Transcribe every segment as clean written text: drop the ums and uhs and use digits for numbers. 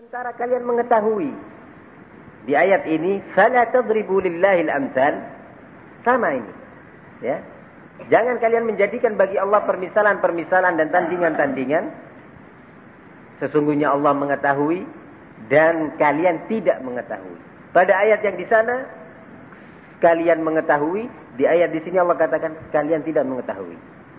Sementara kalian mengetahui di ayat ini, fala tadribu lillahil amsal, sama ini. Ya. Jangan kalian menjadikan bagi Allah permisalan-permisalan dan tandingan-tandingan. Sesungguhnya Allah mengetahui dan kalian tidak mengetahui. Pada ayat yang di sana kalian mengetahui, di ayat di sini Allah katakan kalian tidak mengetahui.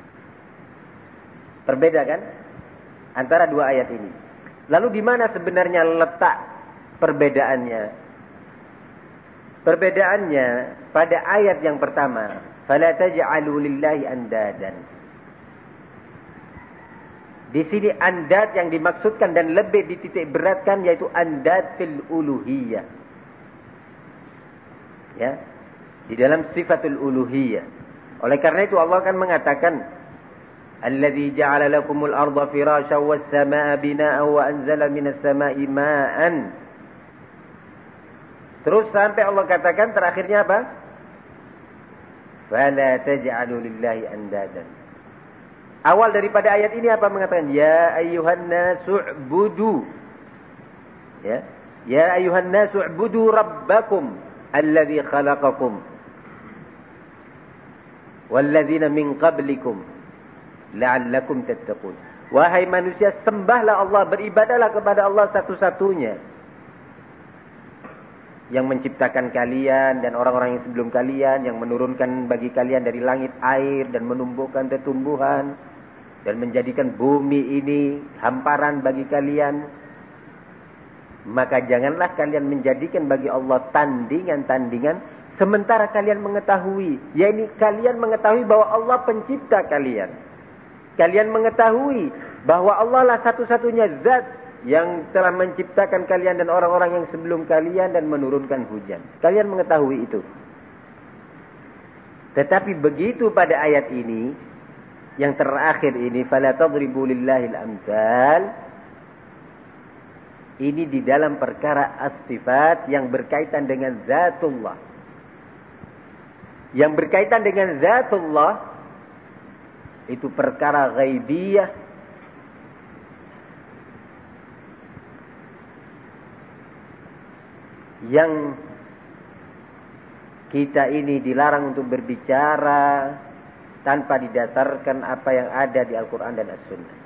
Berbeda kan antara dua ayat ini. Lalu di mana sebenarnya letak perbedaannya? Perbedaannya pada ayat yang pertama, fala taj'alu lillahi andadan. Di sini andad yang dimaksudkan dan lebih dititik beratkan yaitu andad fil uluhiyah. Ya. Di dalam sifatul uluhiyah. Oleh karena itu Allah akan mengatakan, alladzi ja'ala lakumul arda firasyan was samaa'a binaa'an wa anzala minas samaa'i maa'an. Terus sampai Allah katakan terakhirnya apa? Fala taj'alu lillahi andadan. Awal daripada ayat ini apa mengatakan? Ya ayyuhan nasu'budu. Ya. Ya ayyuhan nasu'budu rabbakum alladzi khalaqakum walladzina min qablikum la'allakum tattaqun. Wahai manusia, sembahlah Allah, beribadahlah kepada Allah satu-satunya yang menciptakan kalian dan orang-orang yang sebelum kalian, yang menurunkan bagi kalian dari langit air dan menumbuhkan tumbuhan dan menjadikan bumi ini hamparan bagi kalian. Maka janganlah kalian menjadikan bagi Allah tandingan-tandingan sementara kalian mengetahui, yakni kalian mengetahui bahwa Allah pencipta kalian. Kalian mengetahui bahwa Allah lah satu-satunya zat yang telah menciptakan kalian dan orang-orang yang sebelum kalian dan menurunkan hujan. Kalian mengetahui itu. Tetapi begitu pada ayat ini, yang terakhir ini, fala tadribu lillahil amsal. Ini di dalam perkara as-sifat yang berkaitan dengan zatullah. Yang berkaitan dengan zatullah itu perkara ghaibiyah yang kita ini dilarang untuk berbicara tanpa didasarkan apa yang ada di Al-Quran dan As-Sunnah.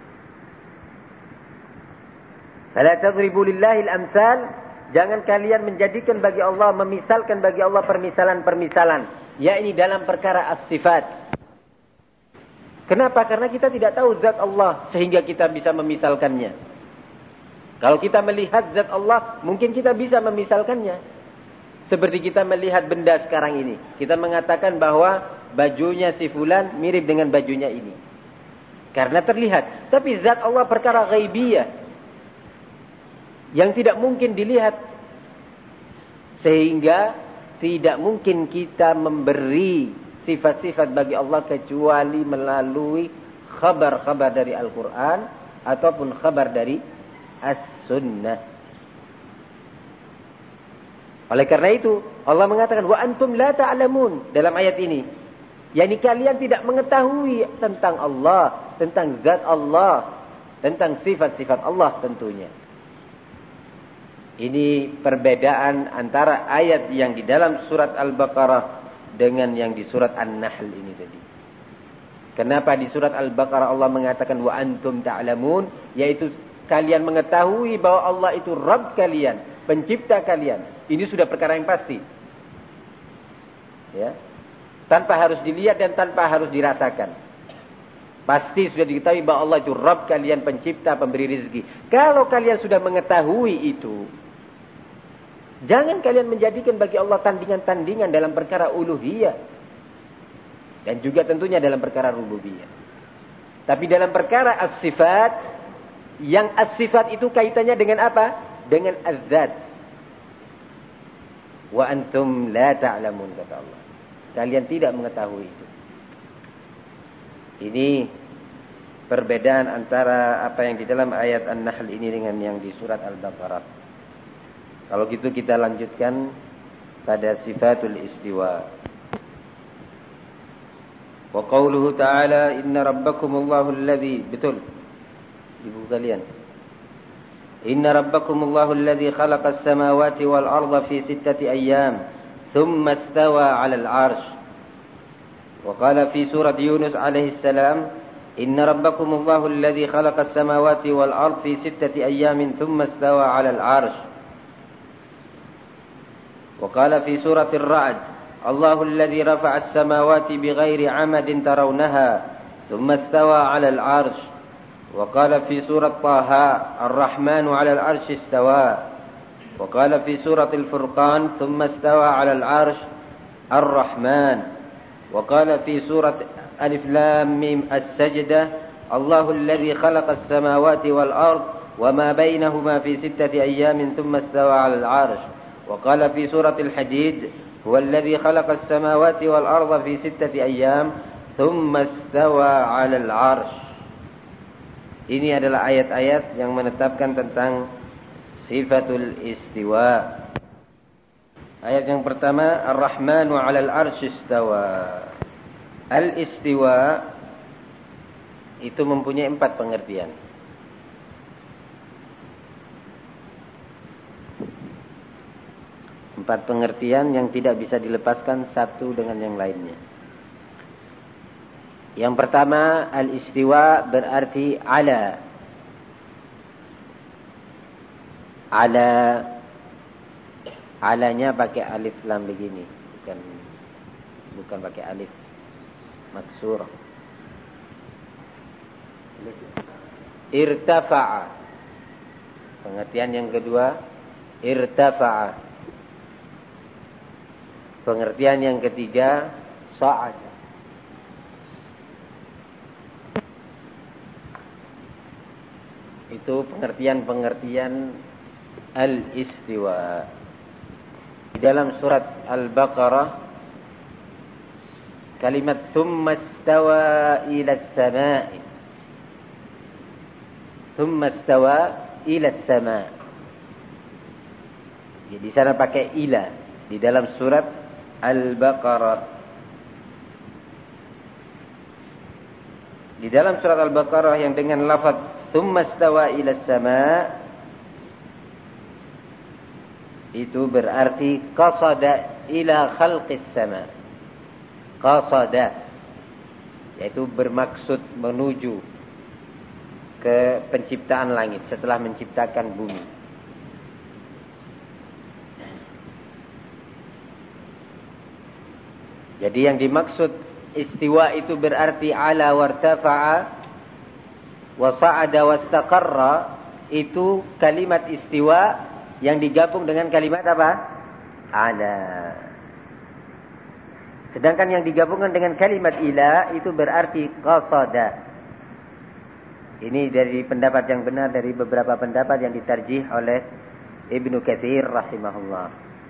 Fala tadribu lillahil amsal. Jangan kalian menjadikan bagi Allah, memisalkan bagi Allah permisalan-permisalan, yakni dalam perkara as-sifat. Kenapa? Karena kita tidak tahu zat Allah sehingga kita bisa memisalkannya. Kalau kita melihat zat Allah, mungkin kita bisa memisalkannya. Seperti kita melihat benda sekarang ini. Kita mengatakan bahwa bajunya si fulan mirip dengan bajunya ini. Karena terlihat. Tapi zat Allah perkara ghaibiyah. Yang tidak mungkin dilihat. Sehingga tidak mungkin kita memberi sifat-sifat bagi Allah kecuali melalui khabar-khabar dari Al-Quran ataupun khabar dari As-Sunnah. Oleh karena itu Allah mengatakan wa antum la ta'lamun dalam ayat ini. Yani kalian tidak mengetahui tentang Allah, tentang zat Allah, tentang sifat-sifat Allah tentunya. Ini perbedaan antara ayat yang di dalam surat Al-Baqarah dengan yang di surat An-Nahl ini tadi. Kenapa di surat Al-Baqarah Allah mengatakan wa antum ta'lamun, yaitu kalian mengetahui bahwa Allah itu Rabb kalian, pencipta kalian. Ini sudah perkara yang pasti. Ya. Tanpa harus dilihat dan tanpa harus dirasakan. Pasti sudah diketahui bahwa Allah itu Rabb kalian, pencipta, pemberi rezeki. Kalau kalian sudah mengetahui itu, jangan kalian menjadikan bagi Allah tandingan-tandingan dalam perkara uluhiyah. Dan juga tentunya dalam perkara rububiyah. Tapi dalam perkara as-sifat, yang as-sifat itu kaitannya dengan apa? Dengan az-zat. Wa antum la ta'lamun, kata Allah. Kalian tidak mengetahui itu. Ini perbedaan antara apa yang di dalam ayat An-Nahl ini dengan yang di surat Al-Baqarah. Kalau gitu kita lanjutkan pada sifatul istiwa. Wa qauluhu ta'ala inna rabbakumullahu alladhi, betul ibu kalian, Inna rabbakumullahu alladhi khalaqas samawati wal arda fi 6 ayyam thumma istawa 'alal 'arsy. Wa qala fi surat Yunus alaihi salam, inna rabbakumullahu alladhi khalaqas samawati wal arda fi 6 ayyamin thumma istawa 'alal 'arsy. Wa qala fi surat Ar-Ra'd, Allahu alladhi rafa'as samawati bighairi 'amadin tarawnaha thumma istawa 'alal 'arsy. وقال في سورة طه الرحمن على العرش استوى وقال في سورة الفرقان ثم استوى على العرش الرحمن وقال في سورة ألف لام ميم السجدة الله الذي خلق السماوات والأرض وما بينهما في 6 أيام ثم استوى على العرش وقال في سورة الحديد هو الذي خلق السماوات والأرض في 6 أيام ثم استوى على العرش. Ini adalah ayat-ayat yang menetapkan tentang sifatul istiwa. Ayat yang pertama, Ar-Rahmanu 'alal 'arsy istawa. Al-istiwa itu mempunyai 4 pengertian. Empat pengertian yang tidak bisa dilepaskan satu dengan yang lainnya. Yang pertama, al-istiwa berarti ala. Ala. Alanya pakai alif lam begini, bukan pakai alif maksur. Irtafa'a. Pengertian yang kedua, irtafa'a. Pengertian yang ketiga, sa'ada. Itu pengertian-pengertian al-istiwa. Di dalam surat Al-Baqarah, kalimat thumma istawa ila as-sama'i. Thumma istawa ila as-sama'. Di sana pakai ila di dalam surat Al-Baqarah. Di dalam surat Al-Baqarah yang dengan lafaz thumma istawa ila as-sama' itu berarti qasada ila khalqis sama'. Qasada yaitu bermaksud menuju ke penciptaan langit setelah menciptakan bumi. Jadi yang dimaksud istiwa itu berarti ala wartafa'a wa sa'ada wastaqarra, itu kalimat istiwa yang digabung dengan kalimat apa? Ala. Sedangkan yang digabungkan dengan kalimat ila itu berarti qasada. Ini dari pendapat yang benar dari beberapa pendapat yang ditarjih oleh Ibnu Katsir rahimahullah.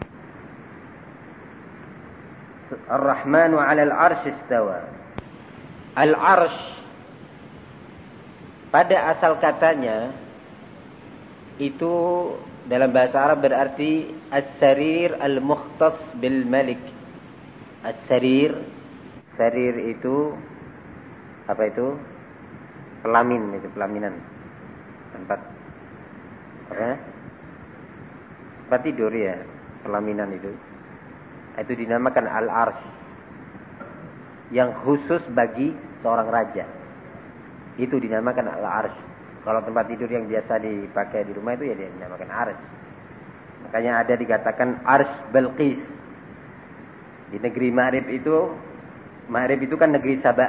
Ar-Rahmanu 'alal 'arsy istawa. Al-'arsy pada asal katanya itu dalam bahasa Arab berarti as-sarir al-mukhtas bil malik. As-sarir, sarir itu apa itu? Pelamin, itu pelaminan. Tempat apa? Tempat tidur ya, pelaminan itu. Itu dinamakan al-arsy. Yang khusus bagi seorang raja. Itu dinamakan al-arsy. Kalau tempat tidur yang biasa dipakai di rumah itu ya dinamakan arsy. Makanya ada dikatakan arsy Balqis. Di negeri Ma'rib itu kan negeri Saba.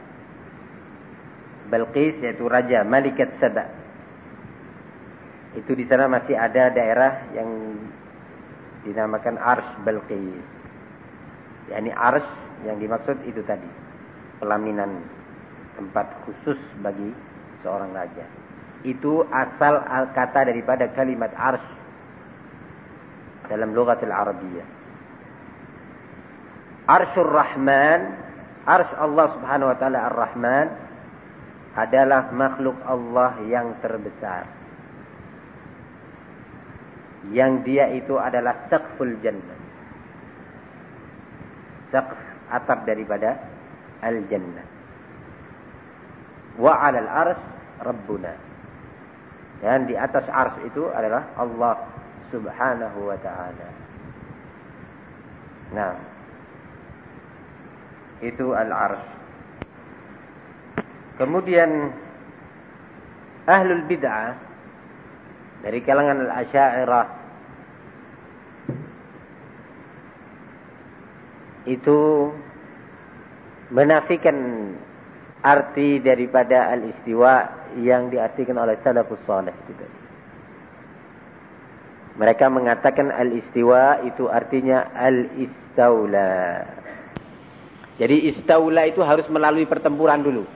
Balqis yaitu raja, Malikat Saba. Itu di sana masih ada daerah yang dinamakan arsy Balqis. Yani arsy yang dimaksud itu tadi, pelaminan, tempat khusus bagi seorang raja. Itu asal kata daripada kalimat arsy dalam lughatul Arabiyyah. Arsyur Rahman, arsy Allah Subhanahu wa taala Ar-Rahman adalah makhluk Allah yang terbesar. Yang dia itu adalah saqful jannah. Saqf, atap daripada al-jannah. Wa 'alal arsy Rabbuna. Dan di atas ars itu adalah Allah Subhanahu wa ta'ala. Nah, itu al-ars. Kemudian ahlul bid'ah dari kalangan al-asy'ariyah itu menafikan arti daripada al-istiwa yang diartikan oleh salafus salih itu tadi. Mereka mengatakan al-istiwa itu artinya al-istaula. Jadi istaula itu harus melalui pertempuran dulu.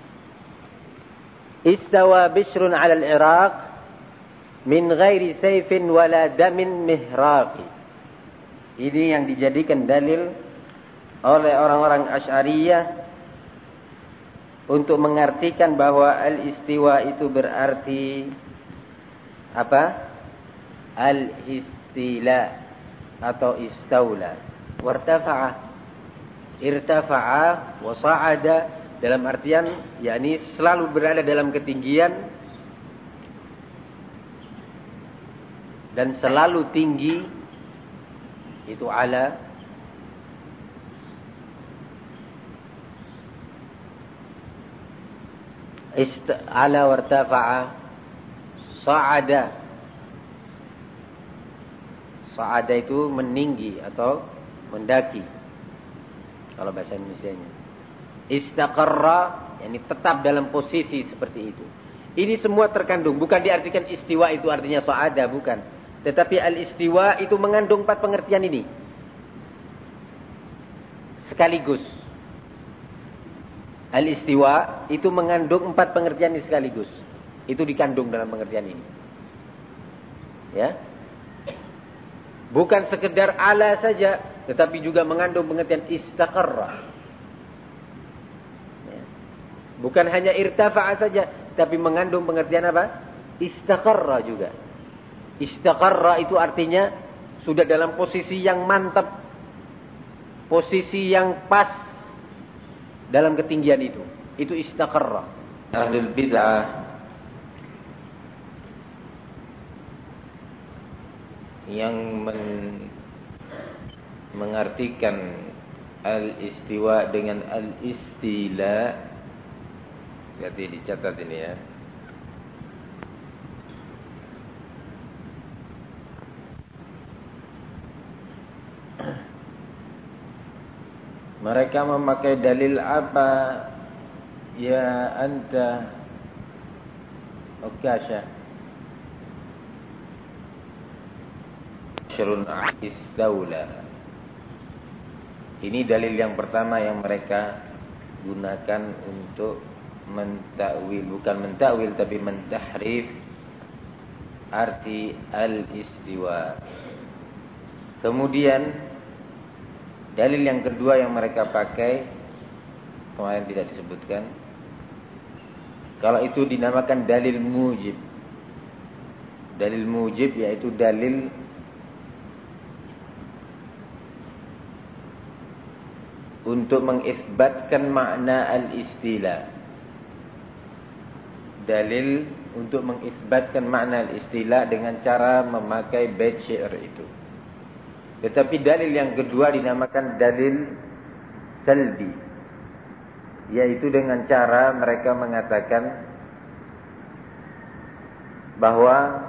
Istawa Bishrun 'ala al-Iraq min ghairi sayfin wala damin mihraqi. Ini yang dijadikan dalil oleh orang-orang Asy'ariyah untuk mengartikan bahwa al-istiwa itu berarti apa? Al-istila atau istaula. Wartafa'a, irtafa'a wa sa'ada, dalam artian yakni selalu berada dalam ketinggian dan selalu tinggi, itu ala. Ala wartafa'a, sa'ada. Sa'ada itu meninggi atau mendaki kalau bahasa Indonesianya. Istaqarra, yakni tetap dalam posisi seperti itu. Ini semua terkandung, bukan diartikan istiwa itu artinya sa'ada, bukan. Tetapi al-istiwa itu mengandung 4 pengertian ini sekaligus. Al-istiwa itu mengandung 4 pengertian ini sekaligus. Itu dikandung dalam pengertian ini. Ya. Bukan sekedar ala saja, tetapi juga mengandung pengertian istaqarra. Ya. Bukan hanya irtafa'a saja, tapi mengandung pengertian apa? Istaqarra juga. Istaqarra itu artinya sudah dalam posisi yang mantap, posisi yang pas dalam ketinggian itu. Itu istaqarra. Ahlul bid'ah yang mengartikan al-istiwa dengan al-istila, jadi dicatat ini ya. Mereka memakai dalil apa? Ya anta Ukasha Syarun istaula. Ini dalil yang pertama yang mereka gunakan untuk mentakwil, bukan mentakwil tapi mentahrif arti al-istiwa. Kemudian dalil yang kedua yang mereka pakai, kemarin tidak disebutkan, kalau itu dinamakan dalil mujib. Dalil mujib yaitu dalil untuk mengisbatkan makna al-istila. Dalil untuk mengisbatkan makna al-istila dengan cara memakai bait syair itu. Tetapi dalil yang kedua dinamakan dalil salbi, yaitu dengan cara mereka mengatakan bahwa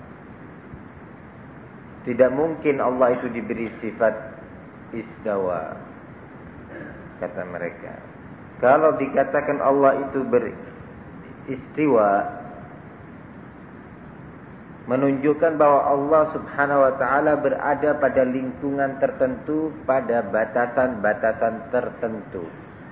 tidak mungkin Allah itu diberi sifat istawa. Kata mereka, kalau dikatakan Allah itu beristiwa, menunjukkan bahwa Allah Subhanahu wa ta'ala berada pada lingkungan tertentu, pada batasan-batasan tertentu.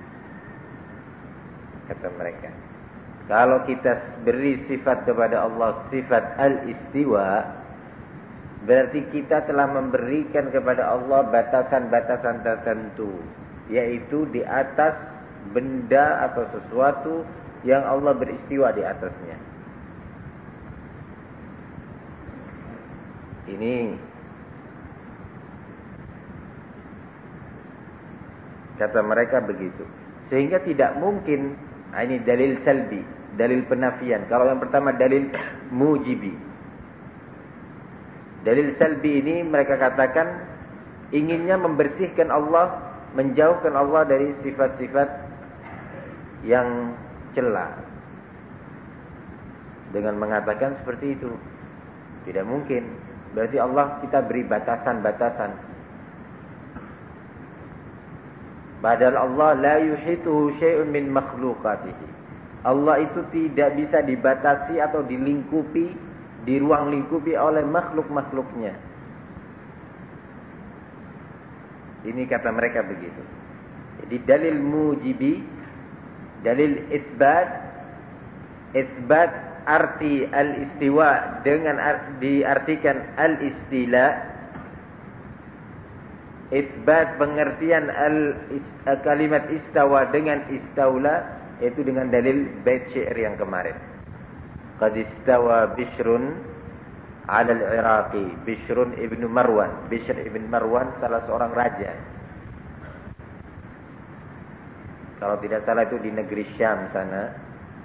Kata mereka, kalau kita beri sifat kepada Allah sifat al-istiwa, berarti kita telah memberikan kepada Allah batasan-batasan tertentu, yaitu di atas benda atau sesuatu yang Allah beristiwa di atasnya. Ini kata mereka begitu. Sehingga tidak mungkin, ini dalil salbi, dalil penafian. Kalau yang pertama dalil mujibi. Dalil salbi ini mereka katakan inginnya membersihkan Allah, menjauhkan Allah dari sifat-sifat yang cela. Dengan mengatakan seperti itu, tidak mungkin. Berarti Allah kita beri batasan-batasan. Padahal Allah la yuhituhu syai'un min makhluqatihi. Allah itu tidak bisa dibatasi atau dilingkupi, di ruang lingkupi oleh makhluk-makhluknya. Ini kata mereka begitu. Jadi dalil mujibi, dalil isbat arti al-istiwa dengan diartikan al-istila. Isbat pengertian kalimat istawa dengan istaula, yaitu dengan dalil bait syair yang kemarin. Qad istawa Bishrun 'ala al-Iraqi. Bishrun ibnu Marwan. Bishr ibn Marwan salah seorang raja. Kalau tidak salah itu di negeri Syam sana.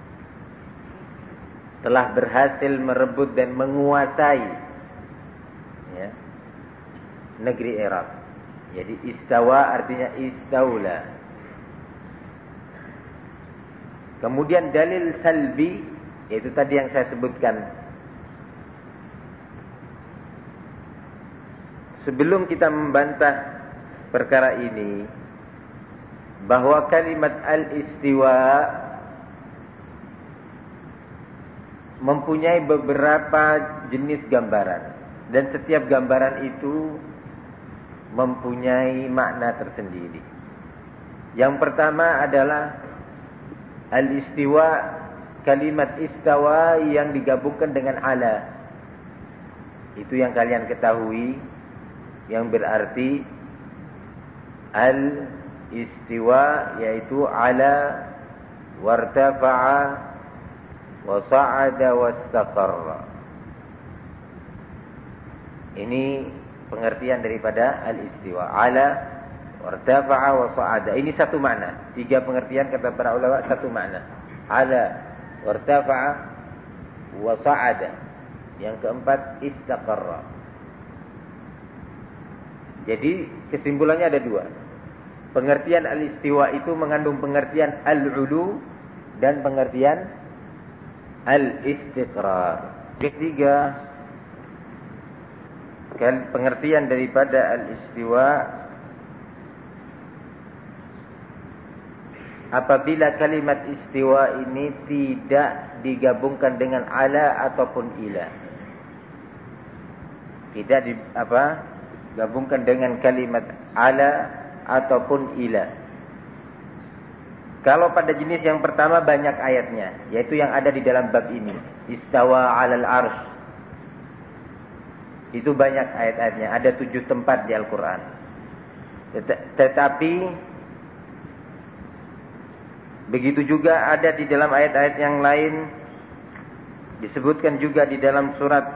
Telah berhasil merebut dan menguasai ya, negeri Irak. Jadi istawa artinya istaula. Kemudian dalil salbi, yaitu tadi yang saya sebutkan. Sebelum kita membantah perkara ini, bahwa kalimat al-istiwa mempunyai beberapa jenis gambaran, dan setiap gambaran itu mempunyai makna tersendiri. Yang pertama adalah al-istiwa, kalimat istawa yang digabungkan dengan ala. Itu yang kalian ketahui, yang berarti al-istiwa yaitu ala wartafa'a wa sa'ada wastaqarra. Ini pengertian daripada al-istiwa. Ala, wartafa'a wa sa'ada. Ini satu makna. Tiga pengertian kata para ulama, satu makna. Ala, wartafa'a wa sa'ada. Yang keempat, istaqarra. Jadi kesimpulannya ada dua. Pengertian al-istiwa itu mengandung pengertian al-ulu dan pengertian al-istiqrar. Ketiga, pengertian daripada al-istiwa apabila kalimat istiwa ini tidak digabungkan dengan ala ataupun ila. Tidak gabungkan dengan kalimat ala ataupun ila. Kalau pada jenis yang pertama banyak ayatnya, yaitu yang ada di dalam bab ini, istawa 'alal arsy. Itu banyak ayat-ayatnya, ada 7 tempat di Al-Quran. Tetapi begitu juga ada di dalam ayat-ayat yang lain, disebutkan juga di dalam surat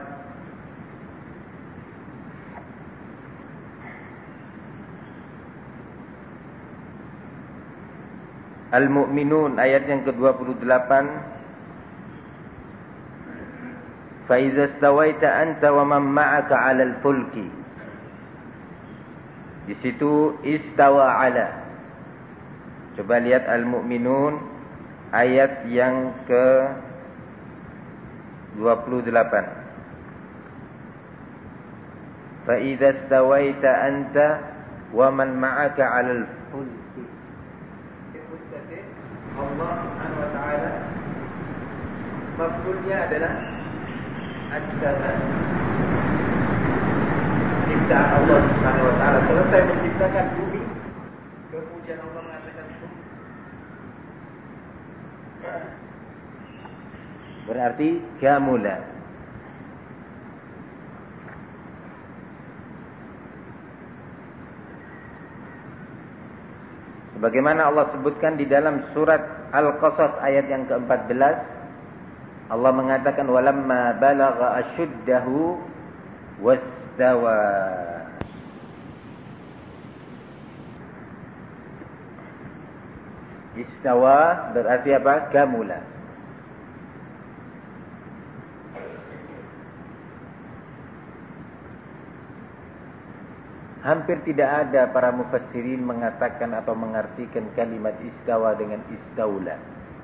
Al-Mu'minun ayat yang ke-28. فَإِذَا اسْتَوَيْتَ أَنْتَ وَمَنْ مَعَكَ عَلَى الْفُلْكِ. Di situ istawa ala. Coba lihat Al-Mu'minun ayat yang ke-28. فَإِذَا اسْتَوَيْتَ أَنْتَ وَمَنْ مَعَكَ عَلَى الْفُلْكِ. Allah Subhanahu wa taala maf'ulnya adalah Al-Zaman. Ciptaan Allah Subhanahu wa taala selesai menciptakan bumi, kemudian Allah mengatakan berarti kamula. Sebagaimana Allah sebutkan di dalam surat Al-Qasas ayat yang ke-14, Allah mengatakan walamma balagha ashuddahu wastawa. Istawa berarti apa? Kamula. hampir tidak ada para mufassirin mengatakan atau mengartikan kalimat istawa dengan istaula.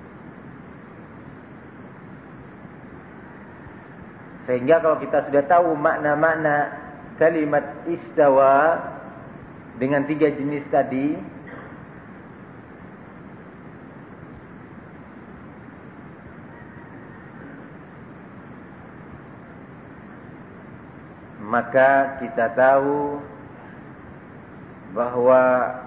Sehingga kalau kita sudah tahu makna-makna kalimat istawa dengan 3 jenis tadi, maka kita tahu bahwa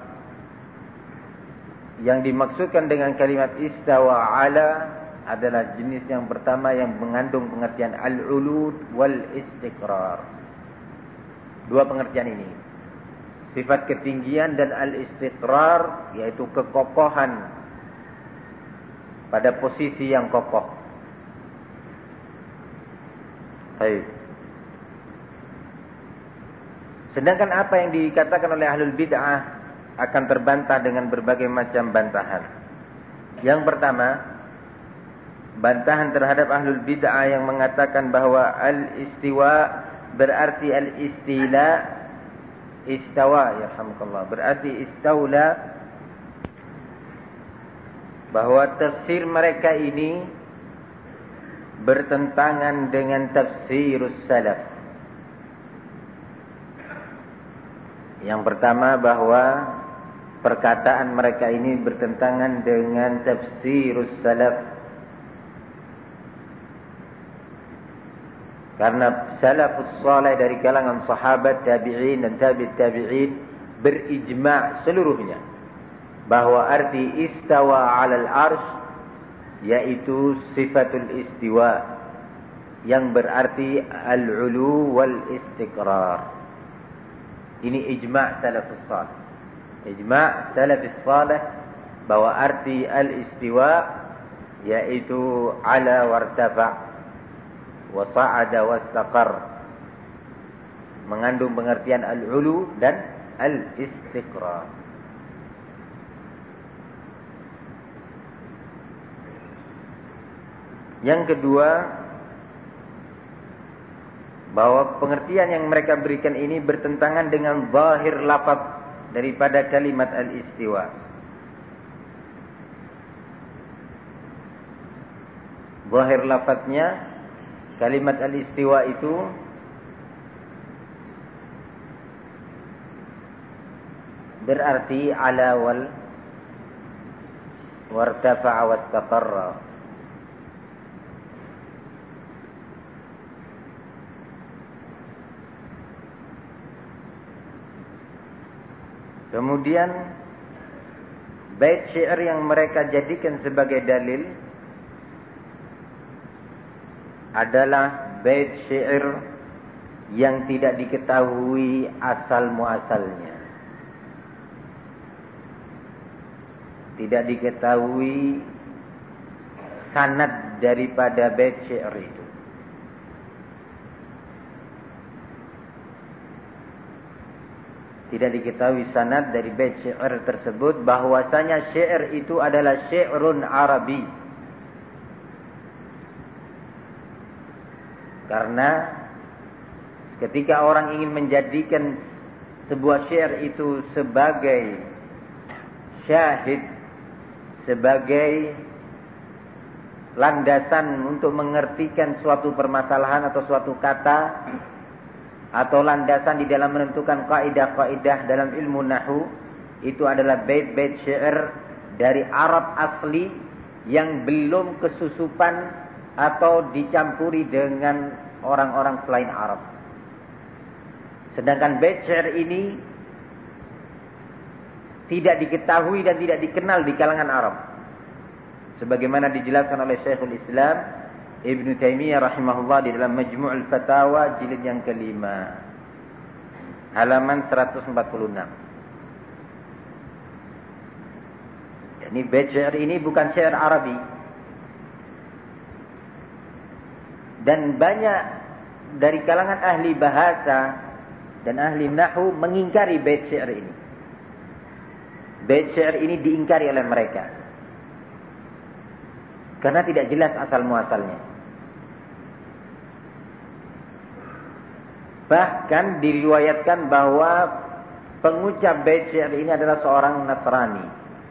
yang dimaksudkan dengan kalimat istawa ala adalah jenis yang pertama yang mengandung pengertian al-ulud wal istiqrar. 2 pengertian ini. Sifat ketinggian dan al-istiqrar, yaitu kekokohan pada posisi yang kokoh. Baik. Sedangkan apa yang dikatakan oleh ahlul bid'ah akan terbantah dengan berbagai macam bantahan. Yang pertama, bantahan terhadap ahlul bid'ah yang mengatakan bahwa al-istiwa berarti al-istila, istawa, yarhamukallah, berarti istaula, bahwa tafsir mereka ini bertentangan dengan tafsirus salaf. Yang pertama, bahwa perkataan mereka ini bertentangan dengan tafsirus salaf. Karena salafus salih dari kalangan sahabat, tabi'in dan tabi'it tabi'in berijma' seluruhnya bahwa arti istawa 'alal arsy yaitu sifatul istiwa yang berarti al-ulu wal istiqrar. Ini ijma' salafus salih. Ijma' salafus salih bahwa arti al-istiwa yaitu ala wartafa' wasa'ada wastaqar, mengandung pengertian al-ulu dan al-istiqrar. Yang kedua, bahwa pengertian yang mereka berikan ini bertentangan dengan zahir lafaz daripada kalimat al-istiwa. Zahir lafaznya kalimat al-istiwa itu berarti ala wal wartafa'a wastaqarra. Kemudian bait syair yang mereka jadikan sebagai dalil adalah bait syair yang tidak diketahui asal muasalnya. Tidak diketahui sanad daripada bait syair itu. Tidak diketahui sanad dari bait syair tersebut, bahwasanya syair itu adalah syairun Arabi. Karena ketika orang ingin menjadikan sebuah syair itu sebagai syahid, sebagai landasan untuk mengertikan suatu permasalahan atau suatu kata, atau landasan di dalam menentukan kaidah-kaidah dalam ilmu nahwu, itu adalah bait-bait syair dari Arab asli yang belum kesusupan atau dicampuri dengan orang-orang selain Arab. Sedangkan bait syair ini tidak diketahui dan tidak dikenal di kalangan Arab. Sebagaimana dijelaskan oleh Syekhul Islam Ibnu Taimiyah rahimahullah di dalam Majmu'ul Fatawa jilid yang ke-5 halaman 146. Ini bait syair ini bukan syair Arabi. Dan banyak dari kalangan ahli bahasa dan ahli nahwu mengingkari bait syair ini. Bait syair ini diingkari oleh mereka karena tidak jelas asal muasalnya. Bahkan diriwayatkan bahwa pengucap bait syair ini adalah seorang Nasrani.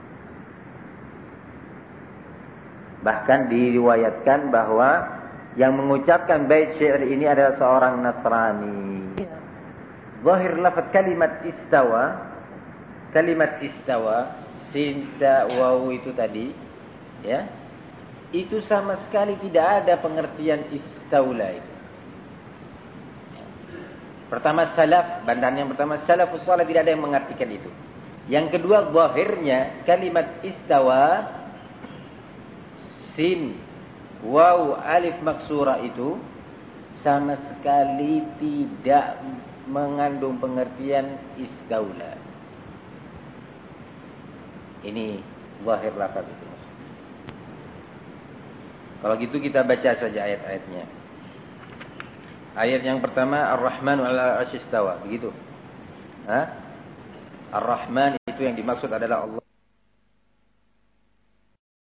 Bahkan diriwayatkan bahwa yang mengucapkan bait syair ini adalah seorang Nasrani. Zahir lafaz kalimat istawa, sin ta waw itu tadi, ya. Itu sama sekali tidak ada pengertian istaula itu. Pertama salaf, bantahan yang pertama salafus salih tidak ada yang mengartikan itu. Yang kedua zahirnya kalimat istawa sin waw alif maksura itu sama sekali tidak mengandung pengertian istaula. Ini zahir lafaz itu. Kalau gitu kita baca saja ayat-ayatnya. Ayat yang pertama Ar-Rahmanu 'ala 'arsy istawa, begitu. Ar-Rahman itu yang dimaksud adalah Allah